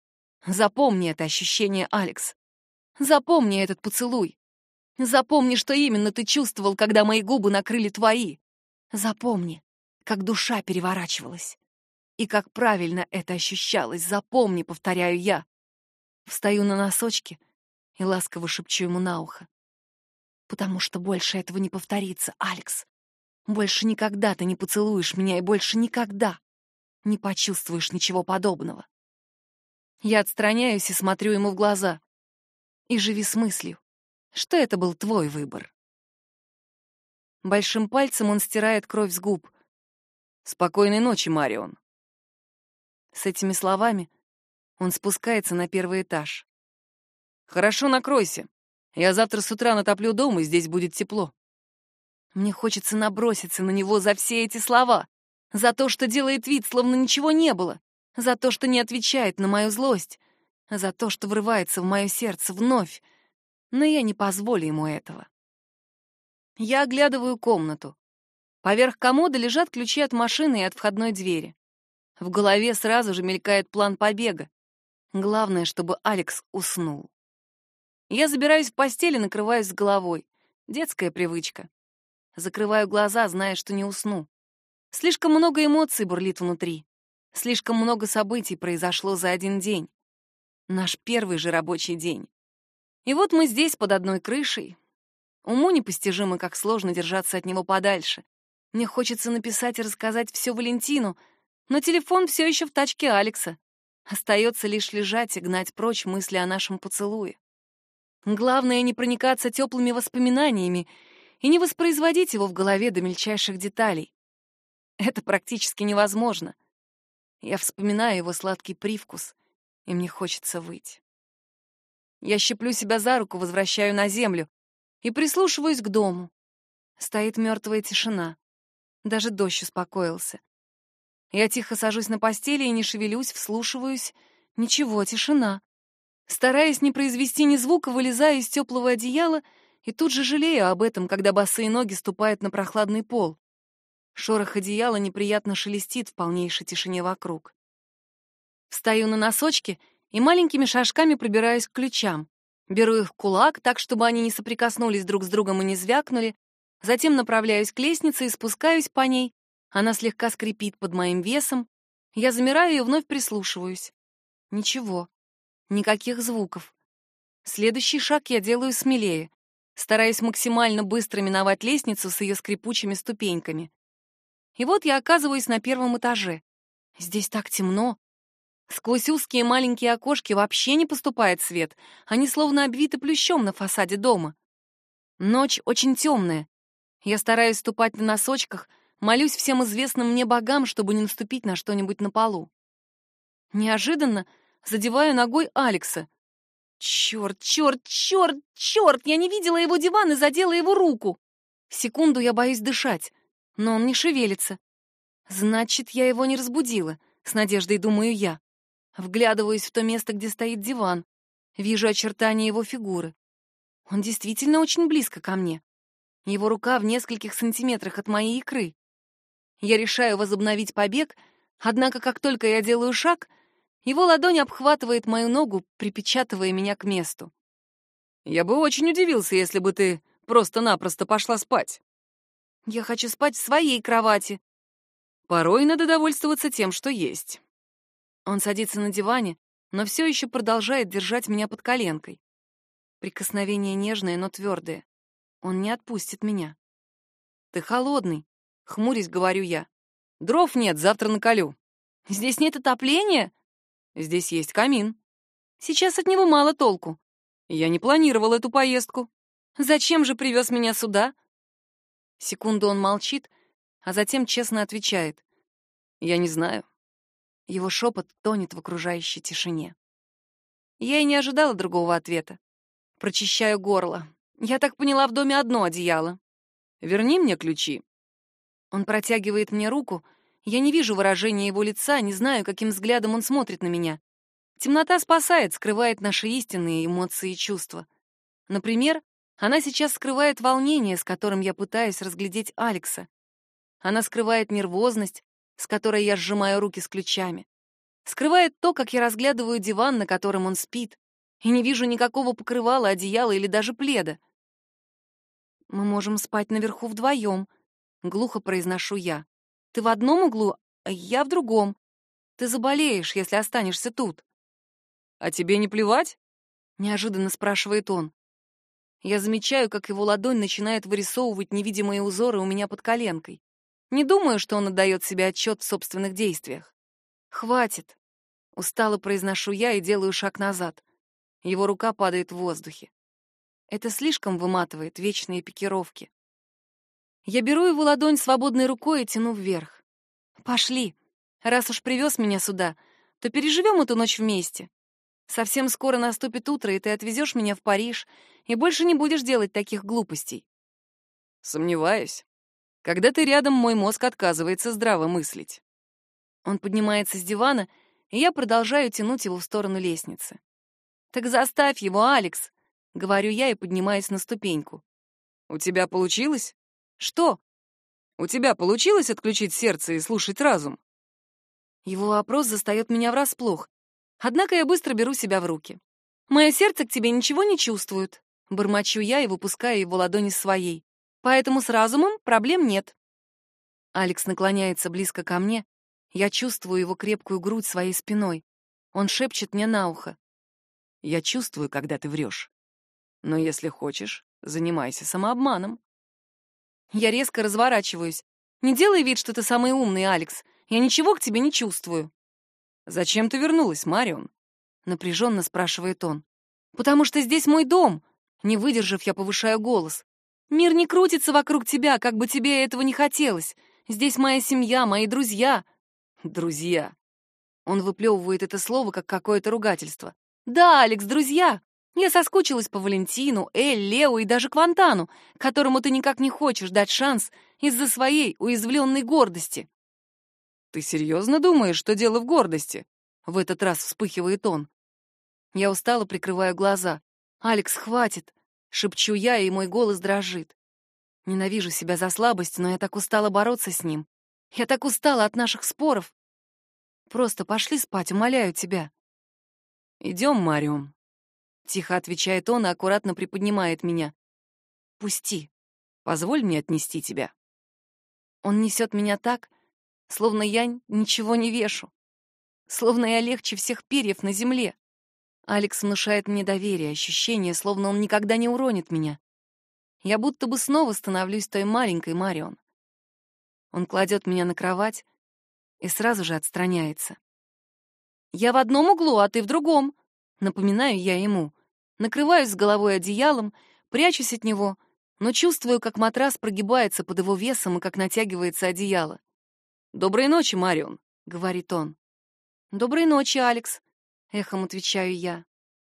Запомни это ощущение, Алекс. Запомни этот поцелуй. Запомни, что именно ты чувствовал, когда мои губы накрыли твои. Запомни, как душа переворачивалась. И как правильно это ощущалось. Запомни, повторяю я. Встаю на носочки и ласково шепчу ему на ухо. Потому что больше этого не повторится, Алекс. Больше никогда ты не поцелуешь меня и больше никогда не почувствуешь ничего подобного. Я отстраняюсь и смотрю ему в глаза. И живи с мыслью, что это был твой выбор. Большим пальцем он стирает кровь с губ. «Спокойной ночи, Марион». С этими словами он спускается на 1-й этаж. «Хорошо, накройся. Я завтра с утра натоплю дом, и здесь будет тепло». Мне хочется наброситься на него за все эти слова. За то, что делает вид, словно ничего не было. За то, что не отвечает на мою злость. За то, что врывается в мое сердце вновь. Но я не позволю ему этого. Я оглядываю комнату. Поверх комода лежат ключи от машины и от входной двери. В голове сразу же мелькает план побега. Главное, чтобы Алекс уснул. Я забираюсь в постель и накрываюсь с головой. Детская привычка. Закрываю глаза, зная, что не усну. Слишком много эмоций бурлит внутри. Слишком много событий произошло за один день. Наш первый же рабочий день. И вот мы здесь, под одной крышей. Уму непостижимо, как сложно держаться от него подальше. Мне хочется написать и рассказать все Валентину, но телефон все еще в тачке Алекса. Остается лишь лежать и гнать прочь мысли о нашем поцелуе. Главное — не проникаться теплыми воспоминаниями и не воспроизводить его в голове до мельчайших деталей. Это практически невозможно. Я вспоминаю его сладкий привкус, и мне хочется выть. Я щиплю себя за руку, возвращаю на землю и прислушиваюсь к дому. Стоит мертвая тишина. Даже дождь успокоился. Я тихо сажусь на постели и не шевелюсь, вслушиваюсь. Ничего, тишина. Стараясь не произвести ни звука, вылезаю из теплого одеяла и тут же жалею об этом, когда босые ноги ступают на прохладный пол. Шорох одеяла неприятно шелестит в полнейшей тишине вокруг. Встаю на носочки и маленькими шажками пробираюсь к ключам. Беру их в кулак, так, чтобы они не соприкоснулись друг с другом и не звякнули. Затем направляюсь к лестнице и спускаюсь по ней. Она слегка скрипит под моим весом. Я замираю и вновь прислушиваюсь. Ничего. Никаких звуков. Следующий шаг я делаю смелее, стараясь максимально быстро миновать лестницу с ее скрипучими ступеньками. И вот я оказываюсь на первом этаже. Здесь так темно. Сквозь узкие маленькие окошки вообще не поступает свет. Они словно обвиты плющом на фасаде дома. Ночь очень темная. Я стараюсь ступать на носочках, молюсь всем известным мне богам, чтобы не наступить на что-нибудь на полу. Неожиданно задеваю ногой Алекса. Черт, черт, черт, черт! Я не видела его диван и задела его руку. Секунду я боюсь дышать, но он не шевелится. Значит, я его не разбудила, с надеждой думаю я. Вглядываюсь в то место, где стоит диван. Вижу очертания его фигуры. Он действительно очень близко ко мне. Его рука в нескольких сантиметрах от моей икры. Я решаю возобновить побег, однако как только я делаю шаг, его ладонь обхватывает мою ногу, припечатывая меня к месту. Я бы очень удивился, если бы ты просто-напросто пошла спать. Я хочу спать в своей кровати. Порой надо довольствоваться тем, что есть. Он садится на диване, но все еще продолжает держать меня под коленкой. Прикосновение нежное, но твердое. Он не отпустит меня. Ты холодный, хмурясь, говорю я. Дров нет, завтра наколю. Здесь нет отопления? Здесь есть камин. Сейчас от него мало толку. Я не планировал эту поездку. Зачем же привез меня сюда? Секунду он молчит, а затем честно отвечает. Я не знаю. Его шепот тонет в окружающей тишине. Я и не ожидала другого ответа. Прочищаю горло. Я так поняла, в доме одно одеяло. Верни мне ключи. Он протягивает мне руку. Я не вижу выражения его лица, не знаю, каким взглядом он смотрит на меня. Темнота спасает, скрывает наши истинные эмоции и чувства. Например, она сейчас скрывает волнение, с которым я пытаюсь разглядеть Алекса. Она скрывает нервозность, с которой я сжимаю руки с ключами. Скрывает то, как я разглядываю диван, на котором он спит, и не вижу никакого покрывала, одеяла или даже пледа. «Мы можем спать наверху вдвоем», — глухо произношу я. «Ты в одном углу, а я в другом. Ты заболеешь, если останешься тут». «А тебе не плевать?» — неожиданно спрашивает он. Я замечаю, как его ладонь начинает вырисовывать невидимые узоры у меня под коленкой. Не думаю, что он отдает себе отчет в собственных действиях. «Хватит», — устало произношу я и делаю шаг назад. Его рука падает в воздухе. Это слишком выматывает, вечные пикировки. Я беру его ладонь свободной рукой и тяну вверх. «Пошли. Раз уж привез меня сюда, то переживем эту ночь вместе. Совсем скоро наступит утро, и ты отвезешь меня в Париж, и больше не будешь делать таких глупостей». Сомневаюсь. Когда ты рядом, мой мозг отказывается здраво мыслить. Он поднимается с дивана, и я продолжаю тянуть его в сторону лестницы. «Так заставь его, Алекс!» — говорю я и поднимаюсь на ступеньку. У тебя получилось? «Что?» У тебя получилось отключить сердце и слушать разум? Его вопрос застаёт меня врасплох. Однако я быстро беру себя в руки. «Мое сердце к тебе ничего не чувствует», — бормочу я и выпускаю его ладони своей. «Поэтому с разумом проблем нет». Алекс наклоняется близко ко мне. Я чувствую его крепкую грудь своей спиной. Он шепчет мне на ухо. Я чувствую, когда ты врешь. Но если хочешь, занимайся самообманом. Я резко разворачиваюсь. «Не делай вид, что ты самый умный, Алекс. Я ничего к тебе не чувствую». «Зачем ты вернулась, Марион?» — напряженно спрашивает он. «Потому что здесь мой дом». Не выдержав, я повышаю голос. «Мир не крутится вокруг тебя, как бы тебе этого не хотелось. Здесь моя семья, мои друзья». «Друзья». Он выплевывает это слово, как какое-то ругательство. «Да, Алекс, друзья. Я соскучилась по Валентину, Эль, Лео и даже Квантану, которому ты никак не хочешь дать шанс из-за своей уязвленной гордости». «Ты серьезно думаешь, что дело в гордости?» В этот раз вспыхивает он. Я устало прикрываю глаза. «Алекс, хватит!» — шепчу я, и мой голос дрожит. Ненавижу себя за слабость, но я так устала бороться с ним. Я так устала от наших споров. Просто пошли спать, умоляю тебя. «Идем, Марион», — тихо отвечает он и аккуратно приподнимает меня. «Пусти. Позволь мне отнести тебя». Он несет меня так, словно я ничего не вешу. Словно я легче всех перьев на земле. Алекс внушает мне доверие, ощущение, словно он никогда не уронит меня. Я будто бы снова становлюсь той маленькой Марион. Он кладет меня на кровать и сразу же отстраняется. «Я в одном углу, а ты в другом», — напоминаю я ему. Накрываюсь с головой одеялом, прячусь от него, но чувствую, как матрас прогибается под его весом и как натягивается одеяло. «Доброй ночи, Марион», — говорит он. «Доброй ночи, Алекс», — эхом отвечаю я.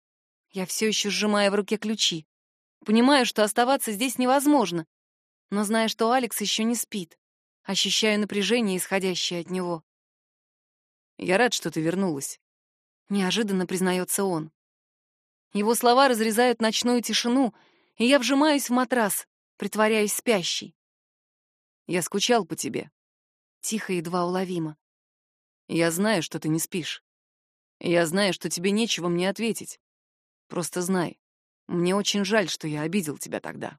Я все еще сжимаю в руке ключи. Понимаю, что оставаться здесь невозможно, но зная, что Алекс еще не спит, ощущаю напряжение, исходящее от него. «Я рад, что ты вернулась», — неожиданно признается он. Его слова разрезают ночную тишину, и я вжимаюсь в матрас, притворяясь спящей. «Я скучал по тебе». Тихо, едва уловимо. «Я знаю, что ты не спишь. Я знаю, что тебе нечего мне ответить. Просто знай, мне очень жаль, что я обидел тебя тогда».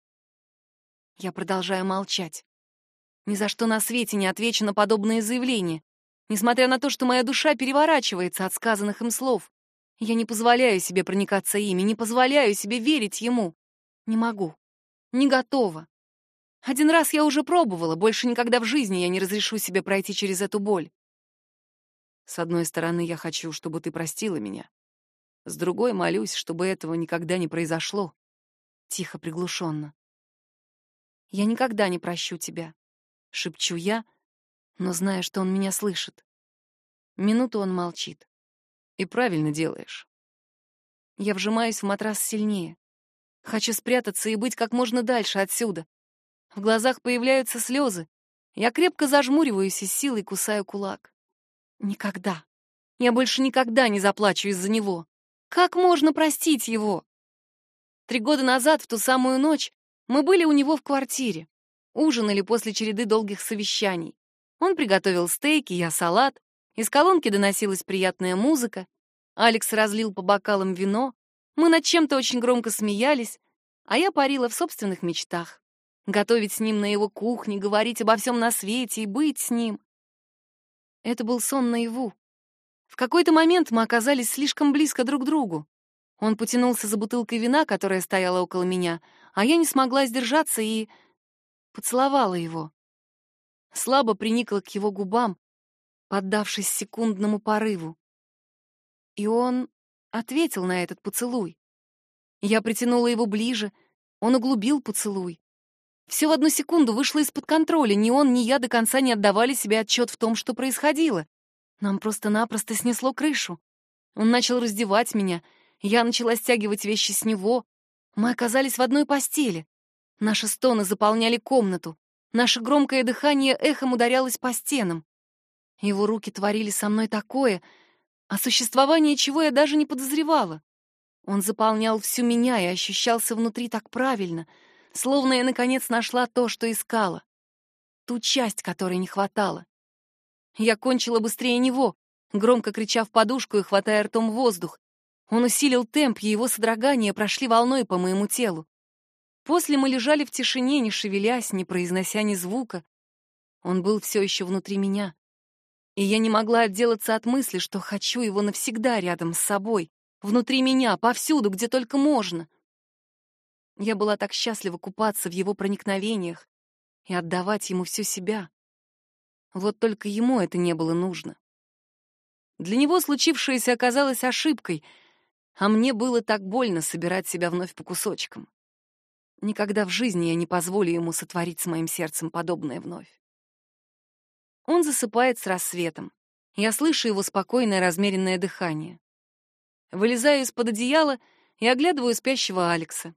Я продолжаю молчать. Ни за что на свете не отвечу на подобные заявления, несмотря на то, что моя душа переворачивается от сказанных им слов. Я не позволяю себе проникаться ими, не позволяю себе верить ему. Не могу. Не готова. Один раз я уже пробовала, больше никогда в жизни я не разрешу себе пройти через эту боль. С одной стороны, я хочу, чтобы ты простила меня. С другой, молюсь, чтобы этого никогда не произошло. Тихо, приглушенно. «Я никогда не прощу тебя», — шепчу я, но знаю, что он меня слышит. Минуту он молчит. И правильно делаешь. Я вжимаюсь в матрас сильнее. Хочу спрятаться и быть как можно дальше отсюда. В глазах появляются слезы. Я крепко зажмуриваюсь и с силой кусаю кулак. Никогда. Я больше никогда не заплачу из-за него. Как можно простить его? 3 года назад, в ту самую ночь, мы были у него в квартире. Ужинали после череды долгих совещаний. Он приготовил стейки, я салат. Из колонки доносилась приятная музыка. Алекс разлил по бокалам вино. Мы над чем-то очень громко смеялись, а я парила в собственных мечтах. Готовить с ним на его кухне, говорить обо всем на свете и быть с ним. Это был сон наяву. В какой-то момент мы оказались слишком близко друг к другу. Он потянулся за бутылкой вина, которая стояла около меня, а я не смогла сдержаться и поцеловала его. Слабо приникла к его губам, поддавшись секундному порыву. И он ответил на этот поцелуй. Я притянула его ближе, он углубил поцелуй. Все в одну секунду вышло из-под контроля, ни он, ни я до конца не отдавали себе отчет в том, что происходило. Нам просто-напросто снесло крышу. Он начал раздевать меня, я начала стягивать вещи с него. Мы оказались в одной постели. Наши стоны заполняли комнату. Наше громкое дыхание эхом ударялось по стенам. Его руки творили со мной такое, о существовании чего я даже не подозревала. Он заполнял всю меня и ощущался внутри так правильно, словно я, наконец, нашла то, что искала. Ту часть, которой не хватало. Я кончила быстрее него, громко крича в подушку и хватая ртом воздух. Он усилил темп, и его содрогания прошли волной по моему телу. После мы лежали в тишине, не шевелясь, не произнося ни звука. Он был все еще внутри меня. И я не могла отделаться от мысли, что хочу его навсегда рядом с собой, внутри меня, повсюду, где только можно. Я была так счастлива купаться в его проникновениях и отдавать ему всю себя. Вот только ему это не было нужно. Для него случившееся оказалось ошибкой, а мне было так больно собирать себя вновь по кусочкам. Никогда в жизни я не позволю ему сотворить с моим сердцем подобное вновь. Он засыпает с рассветом. Я слышу его спокойное, размеренное дыхание. Вылезаю из-под одеяла и оглядываю спящего Алекса.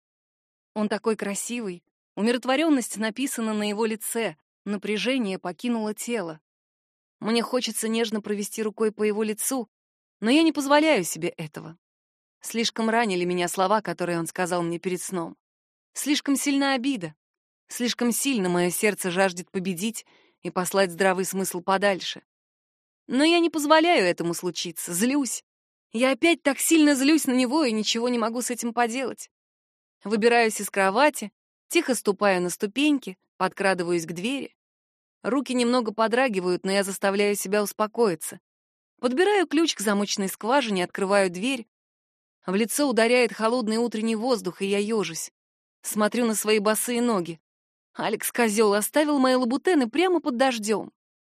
Он такой красивый, умиротворенность написана на его лице, напряжение покинуло тело. Мне хочется нежно провести рукой по его лицу, но я не позволяю себе этого. Слишком ранили меня слова, которые он сказал мне перед сном. Слишком сильна обида. Слишком сильно мое сердце жаждет победить и послать здравый смысл подальше. Но я не позволяю этому случиться, злюсь. Я опять так сильно злюсь на него и ничего не могу с этим поделать. Выбираюсь из кровати, тихо ступаю на ступеньки, подкрадываюсь к двери. Руки немного подрагивают, но я заставляю себя успокоиться. Подбираю ключ к замочной скважине, открываю дверь. В лицо ударяет холодный утренний воздух, и я ежусь. Смотрю на свои босые ноги. Алекс, козел, оставил мои лабутены прямо под дождем.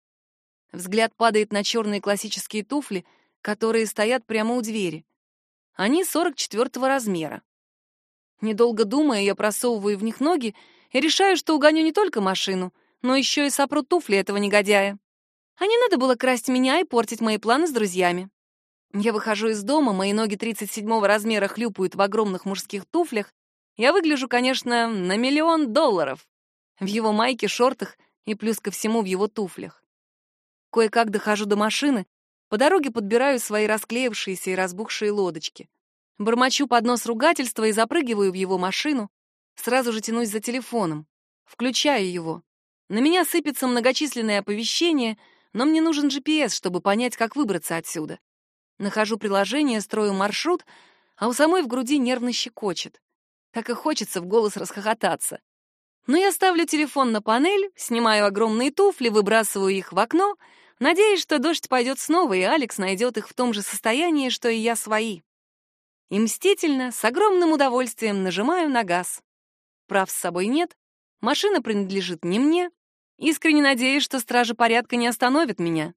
Взгляд падает на черные классические туфли, которые стоят прямо у двери. Они 44-го размера. Недолго думая, я просовываю в них ноги и решаю, что угоню не только машину, но еще и сопру туфли этого негодяя. А не надо было красть меня и портить мои планы с друзьями. Я выхожу из дома, мои ноги 37-го размера хлюпают в огромных мужских туфлях. Я выгляжу, конечно, на $1 000 000. В его майке, шортах и плюс ко всему в его туфлях. Кое-как дохожу до машины, по дороге подбираю свои расклеившиеся и разбухшие лодочки. Бормочу под нос ругательства и запрыгиваю в его машину. Сразу же тянусь за телефоном. Включаю его. На меня сыпется многочисленные оповещения, но мне нужен GPS, чтобы понять, как выбраться отсюда. Нахожу приложение, строю маршрут, а у самой в груди нервно щекочет. Так и хочется в голос расхохотаться. Но я ставлю телефон на панель, снимаю огромные туфли, выбрасываю их в окно, надеясь, что дождь пойдет снова, и Алекс найдет их в том же состоянии, что и я свои. И мстительно, с огромным удовольствием нажимаю на газ. Прав с собой нет, машина принадлежит не мне. Искренне надеюсь, что стражи порядка не остановят меня.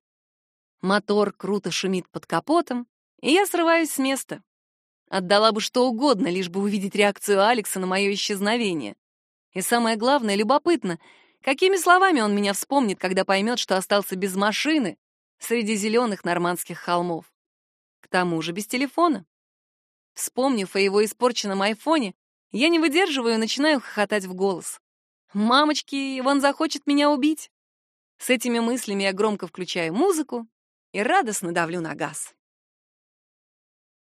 Мотор круто шумит под капотом, и я срываюсь с места. Отдала бы что угодно, лишь бы увидеть реакцию Алекса на мое исчезновение. И самое главное, любопытно, какими словами он меня вспомнит, когда поймет, что остался без машины среди зеленых нормандских холмов. К тому же без телефона. Вспомнив о его испорченном айфоне, я не выдерживаю и начинаю хохотать в голос. «Мамочки, он захочет меня убить!» С этими мыслями я громко включаю музыку и радостно давлю на газ.